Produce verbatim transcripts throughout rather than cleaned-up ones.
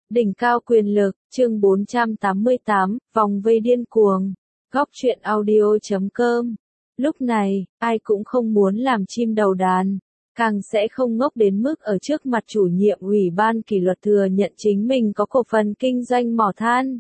Đỉnh cao quyền lực, chương bốn trăm tám mươi tám, vòng vây điên cuồng. Góc truyện audio chấm com. Lúc này, ai cũng không muốn làm chim đầu đàn, càng sẽ không ngốc đến mức ở trước mặt chủ nhiệm ủy ban kỷ luật thừa nhận chính mình có cổ phần kinh doanh mỏ than.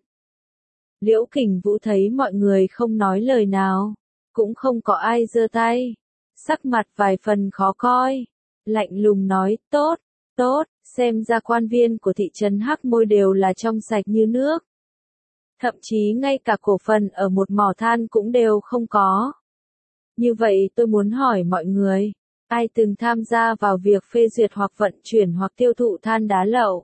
Liễu Kình Vũ thấy mọi người không nói lời nào, cũng không có ai giơ tay, sắc mặt vài phần khó coi, lạnh lùng nói, tốt, tốt, xem ra quan viên của thị trấn Hắc Môi đều là trong sạch như nước. Thậm chí ngay cả cổ phần ở một mỏ than cũng đều không có. Như vậy tôi muốn hỏi mọi người, ai từng tham gia vào việc phê duyệt hoặc vận chuyển hoặc tiêu thụ than đá lậu?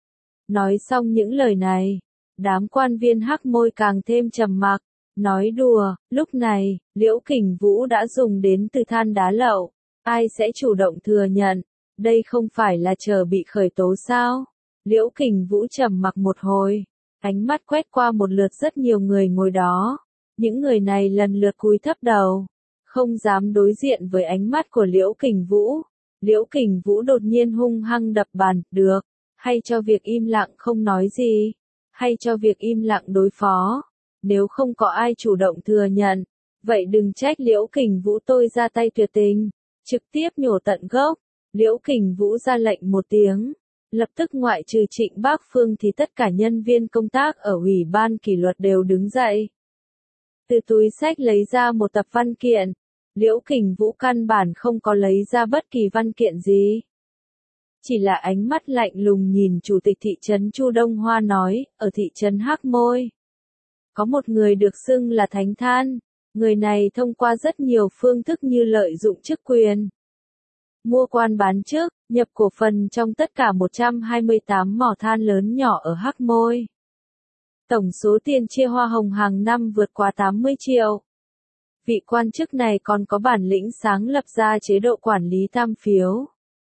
Nói xong những lời này, đám quan viên Hắc Môi càng thêm trầm mặc, nói đùa, lúc này, Liễu Kình Vũ đã dùng đến từ than đá lậu, ai sẽ chủ động thừa nhận, đây không phải là chờ bị khởi tố sao? Liễu Kình Vũ trầm mặc một hồi, ánh mắt quét qua một lượt rất nhiều người ngồi đó, những người này lần lượt cúi thấp đầu, không dám đối diện với ánh mắt của Liễu Kình Vũ. Liễu Kình Vũ đột nhiên hung hăng đập bàn, được, hay cho việc im lặng không nói gì, hay cho việc im lặng đối phó. Nếu không có ai chủ động thừa nhận, vậy đừng trách Liễu Kình Vũ tôi ra tay tuyệt tình, trực tiếp nhổ tận gốc. Liễu Kình Vũ ra lệnh một tiếng, lập tức ngoại trừ Trịnh Bác Phương thì tất cả nhân viên công tác ở ủy ban kỷ luật đều đứng dậy. Từ túi xách lấy ra một tập văn kiện, Liễu Kình Vũ căn bản không có lấy ra bất kỳ văn kiện gì. Chỉ là ánh mắt lạnh lùng nhìn chủ tịch thị trấn Chu Đông Hoa nói, ở thị trấn Hắc Môi. Có một người được xưng là Thánh Than, người này thông qua rất nhiều phương thức như lợi dụng chức quyền, mua quan bán trước, nhập cổ phần trong tất cả một trăm hai mươi tám mỏ than lớn nhỏ ở Hắc Môi. Tổng số tiền chia hoa hồng hàng năm vượt qua tám mươi triệu. Vị quan chức này còn có bản lĩnh sáng lập ra chế độ quản lý tam phiếu,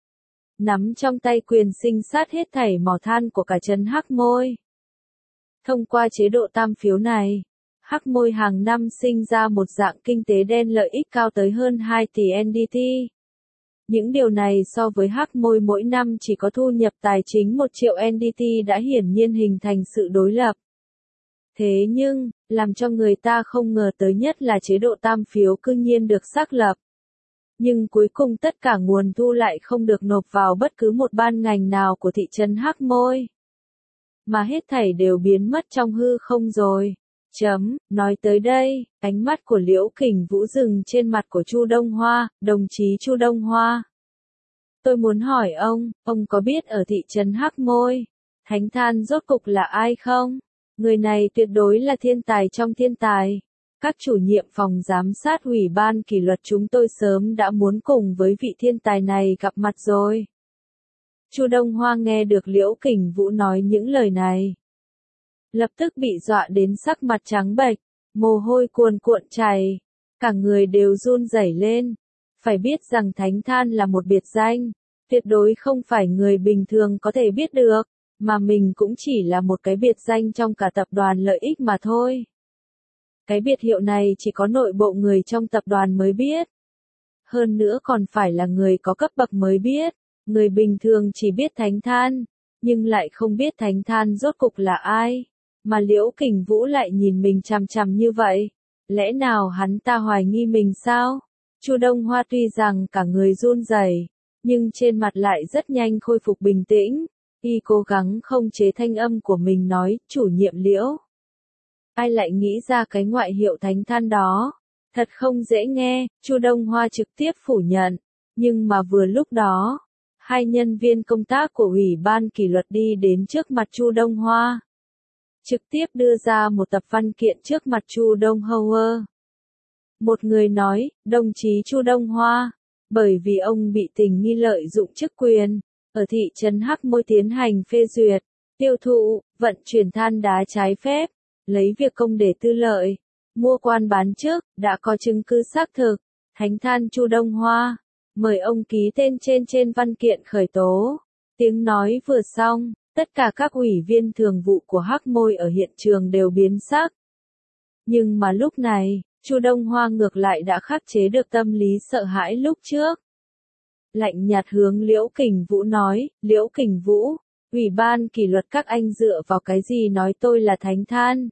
nắm trong tay quyền sinh sát hết thảy mỏ than của cả trấn Hắc Môi. Thông qua chế độ tam phiếu này, Hắc Môi hàng năm sinh ra một dạng kinh tế đen lợi ích cao tới hơn hai tỷ en đê tê. Những điều này so với Hắc Môi mỗi năm chỉ có thu nhập tài chính một triệu en đê tê đã hiển nhiên hình thành sự đối lập. Thế nhưng, làm cho người ta không ngờ tới nhất là chế độ tam phiếu cư nhiên được xác lập. Nhưng cuối cùng tất cả nguồn thu lại không được nộp vào bất cứ một ban ngành nào của thị trấn Hắc Môi, mà hết thảy đều biến mất trong hư không rồi. Chấm, nói tới đây, ánh mắt của Liễu Kình Vũ dừng trên mặt của Chu Đông Hoa, đồng chí Chu Đông Hoa. Tôi muốn hỏi ông, ông có biết ở thị trấn Hắc Môi, Thánh Than rốt cục là ai không? Người này tuyệt đối là thiên tài trong thiên tài. Các chủ nhiệm phòng giám sát ủy ban kỷ luật chúng tôi sớm đã muốn cùng với vị thiên tài này gặp mặt rồi. Chu Đông Hoa nghe được Liễu Kình Vũ nói những lời này, lập tức bị dọa đến sắc mặt trắng bệch, mồ hôi cuồn cuộn chảy, cả người đều run rẩy lên. Phải biết rằng Thánh Than là một biệt danh, tuyệt đối không phải người bình thường có thể biết được, mà mình cũng chỉ là một cái biệt danh trong cả tập đoàn lợi ích mà thôi. Cái biệt hiệu này chỉ có nội bộ người trong tập đoàn mới biết. Hơn nữa còn phải là người có cấp bậc mới biết, người bình thường chỉ biết Thánh Than, nhưng lại không biết Thánh Than rốt cục là ai. Mà Liễu Kình Vũ lại nhìn mình chằm chằm như vậy, lẽ nào hắn ta hoài nghi mình sao? Chu Đông Hoa tuy rằng cả người run rẩy, nhưng trên mặt lại rất nhanh khôi phục bình tĩnh, y cố gắng không chế thanh âm của mình nói, chủ nhiệm Liễu. Ai lại nghĩ ra cái ngoại hiệu Thánh Than đó? Thật không dễ nghe, Chu Đông Hoa trực tiếp phủ nhận, nhưng mà vừa lúc đó, hai nhân viên công tác của ủy ban kỷ luật đi đến trước mặt Chu Đông Hoa, trực tiếp đưa ra một tập văn kiện trước mặt Chu Đông Hoa. Một người nói, đồng chí Chu Đông Hoa, bởi vì ông bị tình nghi lợi dụng chức quyền, ở thị trấn Hắc Môi tiến hành phê duyệt, tiêu thụ, vận chuyển than đá trái phép, lấy việc công để tư lợi, mua quan bán trước, đã có chứng cứ xác thực. Thánh Than Chu Đông Hoa, mời ông ký tên trên trên văn kiện khởi tố. Tiếng nói vừa xong, tất cả các ủy viên thường vụ của Hắc Môi ở hiện trường đều biến sắc. Nhưng mà lúc này, Chu Đông Hoa ngược lại đã khắc chế được tâm lý sợ hãi lúc trước. Lạnh nhạt hướng Liễu Kình Vũ nói, Liễu Kình Vũ, Ủy ban kỷ luật các anh dựa vào cái gì nói tôi là thánh than?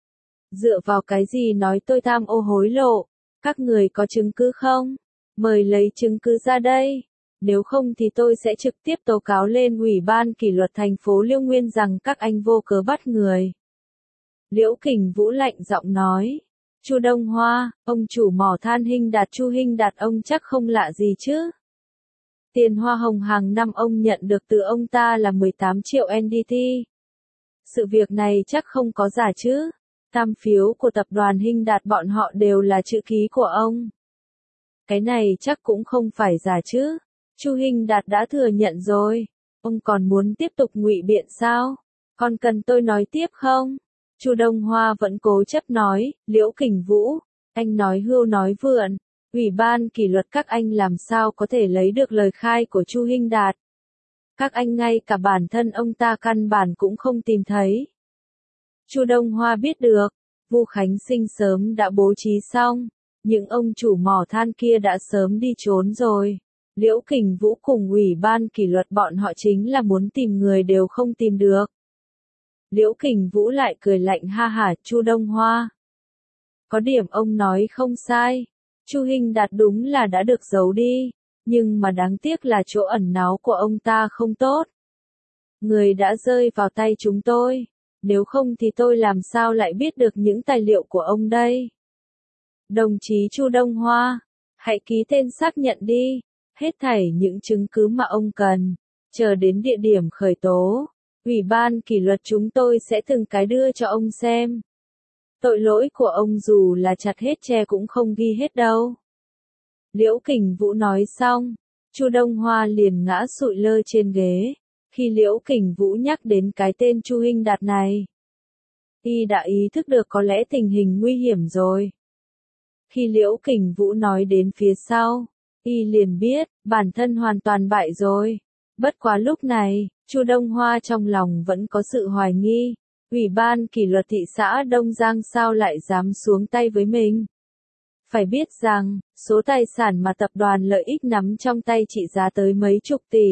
Dựa vào cái gì nói tôi tham ô hối lộ? Các người có chứng cứ không? Mời lấy chứng cứ ra đây. Nếu không thì tôi sẽ trực tiếp tố cáo lên Ủy ban kỷ luật thành phố Liêu Nguyên rằng các anh vô cớ bắt người. Liễu Kình Vũ lạnh giọng nói. Chu Đông Hoa, ông chủ mỏ than Hinh Đạt Chu Hinh Đạt ông chắc không lạ gì chứ? Tiền hoa hồng hàng năm ông nhận được từ ông ta là mười tám triệu en đê tê. Sự việc này chắc không có giả chứ? Tam phiếu của tập đoàn Hinh Đạt bọn họ đều là chữ ký của ông. Cái này chắc cũng không phải giả chứ? Chu Hinh Đạt đã thừa nhận rồi. Ông còn muốn tiếp tục ngụy biện sao? Còn cần tôi nói tiếp không? Chu Đông Hoa vẫn cố chấp nói, Liễu Kình Vũ, anh nói hưu nói vượn. Ủy ban kỷ luật các anh làm sao có thể lấy được lời khai của Chu Hinh Đạt? Các anh ngay cả bản thân ông ta căn bản cũng không tìm thấy. Chu Đông Hoa biết được, Vu Khánh Sinh sớm đã bố trí xong, những ông chủ mỏ than kia đã sớm đi trốn rồi. Liễu Kình Vũ cùng Ủy ban kỷ luật bọn họ chính là muốn tìm người đều không tìm được. Liễu Kình Vũ lại cười lạnh ha hả, Chu Đông Hoa. Có điểm ông nói không sai. Chu Hinh Đạt đúng là đã được giấu đi, nhưng mà đáng tiếc là chỗ ẩn náu của ông ta không tốt. Người đã rơi vào tay chúng tôi, nếu không thì tôi làm sao lại biết được những tài liệu của ông đây? Đồng chí Chu Đông Hoa, hãy ký tên xác nhận đi, hết thảy những chứng cứ mà ông cần, chờ đến địa điểm khởi tố, Ủy ban kỷ luật chúng tôi sẽ từng cái đưa cho ông xem. Tội lỗi của ông dù là chặt hết tre cũng không ghi hết đâu. Liễu Kình Vũ nói xong, Chu Đông Hoa liền ngã sụi lơ trên ghế. Khi Liễu Kình Vũ nhắc đến cái tên Chu Hinh Đạt này, y đã ý thức được có lẽ tình hình nguy hiểm rồi. Khi Liễu Kình Vũ nói đến phía sau, y liền biết, bản thân hoàn toàn bại rồi. Bất quá lúc này, Chu Đông Hoa trong lòng vẫn có sự hoài nghi. Ủy ban kỷ luật thị xã Đông Giang sao lại dám xuống tay với mình? Phải biết rằng, số tài sản mà tập đoàn Lợi Ích nắm trong tay trị giá tới mấy chục tỷ.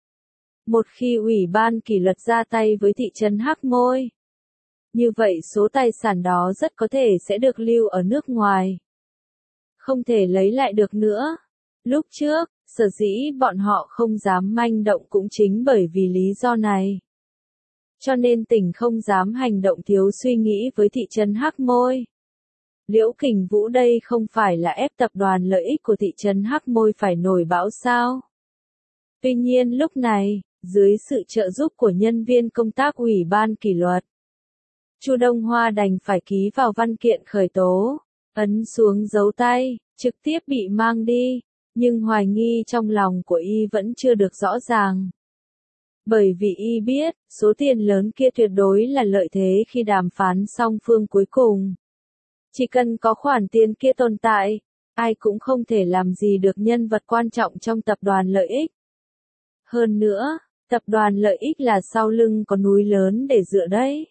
Một khi Ủy ban kỷ luật ra tay với thị trấn Hắc Môi, như vậy số tài sản đó rất có thể sẽ được lưu ở nước ngoài. Không thể lấy lại được nữa. Lúc trước, sở dĩ bọn họ không dám manh động cũng chính bởi vì lý do này. Cho nên tỉnh không dám hành động thiếu suy nghĩ với thị trấn Hắc Môi. Liễu Kình Vũ đây không phải là ép tập đoàn Lợi Ích của thị trấn Hắc Môi phải nổi bão sao? Tuy nhiên lúc này, dưới sự trợ giúp của nhân viên công tác Ủy ban kỷ luật, Chu Đông Hoa đành phải ký vào văn kiện khởi tố, ấn xuống dấu tay, trực tiếp bị mang đi, nhưng hoài nghi trong lòng của y vẫn chưa được rõ ràng. Bởi vì y biết, số tiền lớn kia tuyệt đối là lợi thế khi đàm phán song phương cuối cùng. Chỉ cần có khoản tiền kia tồn tại, ai cũng không thể làm gì được nhân vật quan trọng trong tập đoàn Lợi Ích. Hơn nữa, tập đoàn Lợi Ích là sau lưng có núi lớn để dựa đấy.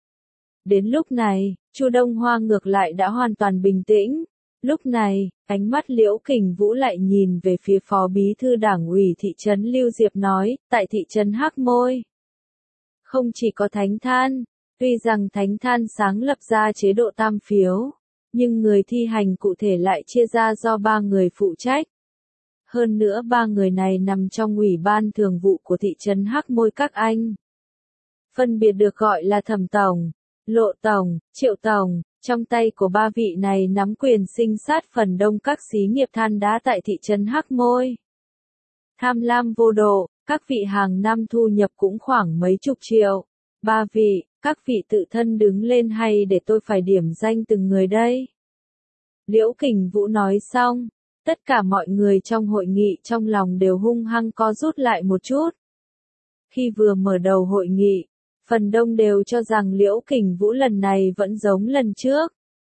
Đến lúc này, Chu Đông Hoa ngược lại đã hoàn toàn bình tĩnh. Lúc này, ánh mắt Liễu Kình Vũ lại nhìn về phía phó bí thư đảng ủy thị trấn Lưu Diệp nói, tại thị trấn Hắc Môi. Không chỉ có Thánh Than, tuy rằng Thánh Than sáng lập ra chế độ tam phiếu, nhưng người thi hành cụ thể lại chia ra do ba người phụ trách. Hơn nữa ba người này nằm trong ủy ban thường vụ của thị trấn Hắc Môi các anh. Phân biệt được gọi là Thẩm Tổng, Lộ Tổng, Triệu Tổng. Trong tay của ba vị này nắm quyền sinh sát phần đông các xí nghiệp than đá tại thị trấn Hắc Môi. Tham lam vô độ, các vị hàng năm thu nhập cũng khoảng mấy chục triệu. Ba vị, các vị tự thân đứng lên hay để tôi phải điểm danh từng người đây? Liễu Kình Vũ nói xong, tất cả mọi người trong hội nghị trong lòng đều hung hăng co rút lại một chút. Khi vừa mở đầu hội nghị, phần đông đều cho rằng Liễu Kình Vũ lần này vẫn giống lần trước.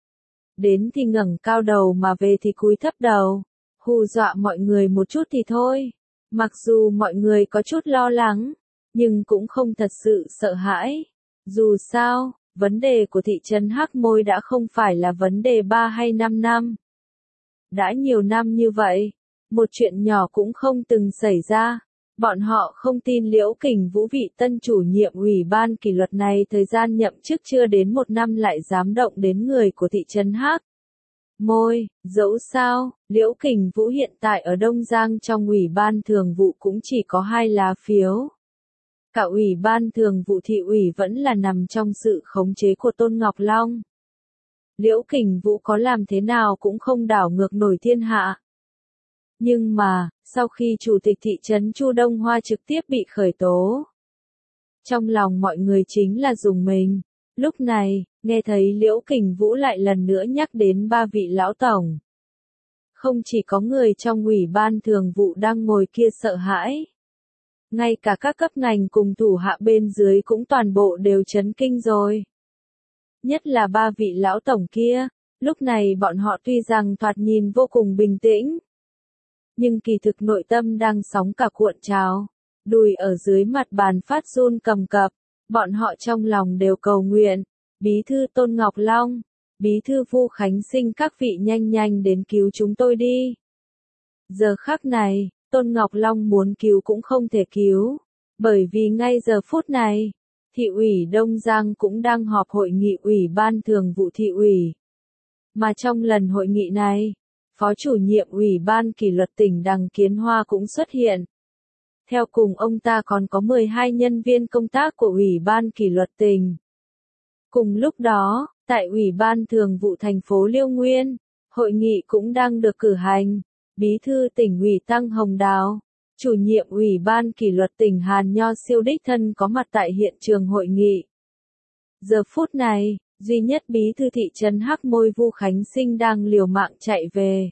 Đến thì ngẩng cao đầu mà về thì cúi thấp đầu, hù dọa mọi người một chút thì thôi. Mặc dù mọi người có chút lo lắng, nhưng cũng không thật sự sợ hãi. Dù sao, vấn đề của thị trấn Hắc Môi đã không phải là vấn đề ba hay năm năm. Đã nhiều năm như vậy, một chuyện nhỏ cũng không từng xảy ra. Bọn họ không tin Liễu Kình Vũ vị tân chủ nhiệm ủy ban kỷ luật này thời gian nhậm chức chưa đến một năm lại dám động đến người của thị trấn Hắc Môi. Dẫu sao, Liễu Kình Vũ hiện tại ở Đông Giang trong ủy ban thường vụ cũng chỉ có hai lá phiếu. Cả ủy ban thường vụ thị ủy vẫn là nằm trong sự khống chế của Tôn Ngọc Long. Liễu Kình Vũ có làm thế nào cũng không đảo ngược nổi thiên hạ. Nhưng mà, sau khi chủ tịch thị trấn Chu Đông Hoa trực tiếp bị khởi tố, trong lòng mọi người chính là rùng mình. Lúc này, nghe thấy Liễu Kình Vũ lại lần nữa nhắc đến ba vị lão tổng. Không chỉ có người trong ủy ban thường vụ đang ngồi kia sợ hãi. Ngay cả các cấp ngành cùng thủ hạ bên dưới cũng toàn bộ đều chấn kinh rồi. Nhất là ba vị lão tổng kia, lúc này bọn họ tuy rằng thoạt nhìn vô cùng bình tĩnh, nhưng kỳ thực nội tâm đang sóng cả cuộn trào, đùi ở dưới mặt bàn phát run cầm cập, bọn họ trong lòng đều cầu nguyện, bí thư Tôn Ngọc Long, bí thư Vu Khánh Sinh các vị nhanh nhanh đến cứu chúng tôi đi. Giờ khắc này, Tôn Ngọc Long muốn cứu cũng không thể cứu, bởi vì ngay giờ phút này, thị ủy Đông Giang cũng đang họp hội nghị ủy ban thường vụ thị ủy. Mà trong lần hội nghị này, Phó chủ nhiệm ủy ban kỷ luật tỉnh Đằng Kiến Hoa cũng xuất hiện. Theo cùng ông ta còn có mười hai nhân viên công tác của ủy ban kỷ luật tỉnh. Cùng lúc đó, tại ủy ban thường vụ thành phố Liêu Nguyên, hội nghị cũng đang được cử hành. Bí thư tỉnh ủy Tăng Hồng Đào, chủ nhiệm ủy ban kỷ luật tỉnh Hàn Nho siêu đích thân có mặt tại hiện trường hội nghị. Giờ phút này, duy nhất bí thư thị trấn Hắc Môi Vu Khánh Sinh đang liều mạng chạy về.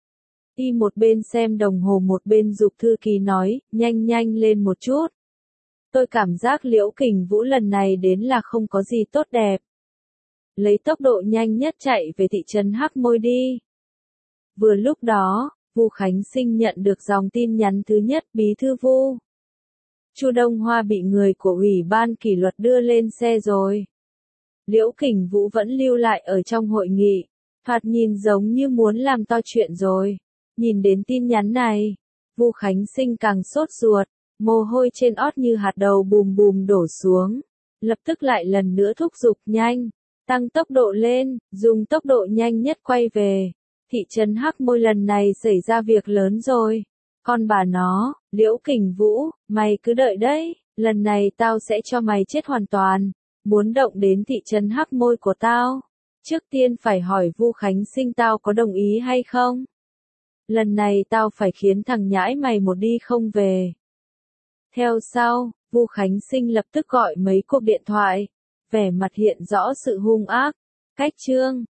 Y một bên xem đồng hồ một bên giục thư ký nói, nhanh nhanh lên một chút. Tôi cảm giác Liễu Kình Vũ lần này đến là không có gì tốt đẹp. Lấy tốc độ nhanh nhất chạy về thị trấn Hắc Môi đi. Vừa lúc đó, Vu Khánh Sinh nhận được dòng tin nhắn thứ nhất, bí thư Vu. Chu Đông Hoa bị người của ủy ban kỷ luật đưa lên xe rồi. Liễu Kình Vũ vẫn lưu lại ở trong hội nghị, thoạt nhìn giống như muốn làm to chuyện rồi. Nhìn đến tin nhắn này, Vu Khánh Sinh càng sốt ruột, mồ hôi trên ót như hạt đậu bùm bùm đổ xuống. Lập tức lại lần nữa thúc giục nhanh, tăng tốc độ lên, dùng tốc độ nhanh nhất quay về. Thị trấn Hắc Môi lần này xảy ra việc lớn rồi. Con bà nó, Liễu Kình Vũ, mày cứ đợi đấy, lần này tao sẽ cho mày chết hoàn toàn. Muốn động đến thị trấn Hắc Môi của tao, trước tiên phải hỏi Vu Khánh Sinh tao có đồng ý hay không. Lần này tao phải khiến thằng nhãi mày một đi không về. Theo sau, Vu Khánh Sinh lập tức gọi mấy cuộc điện thoại, vẻ mặt hiện rõ sự hung ác. Cách chương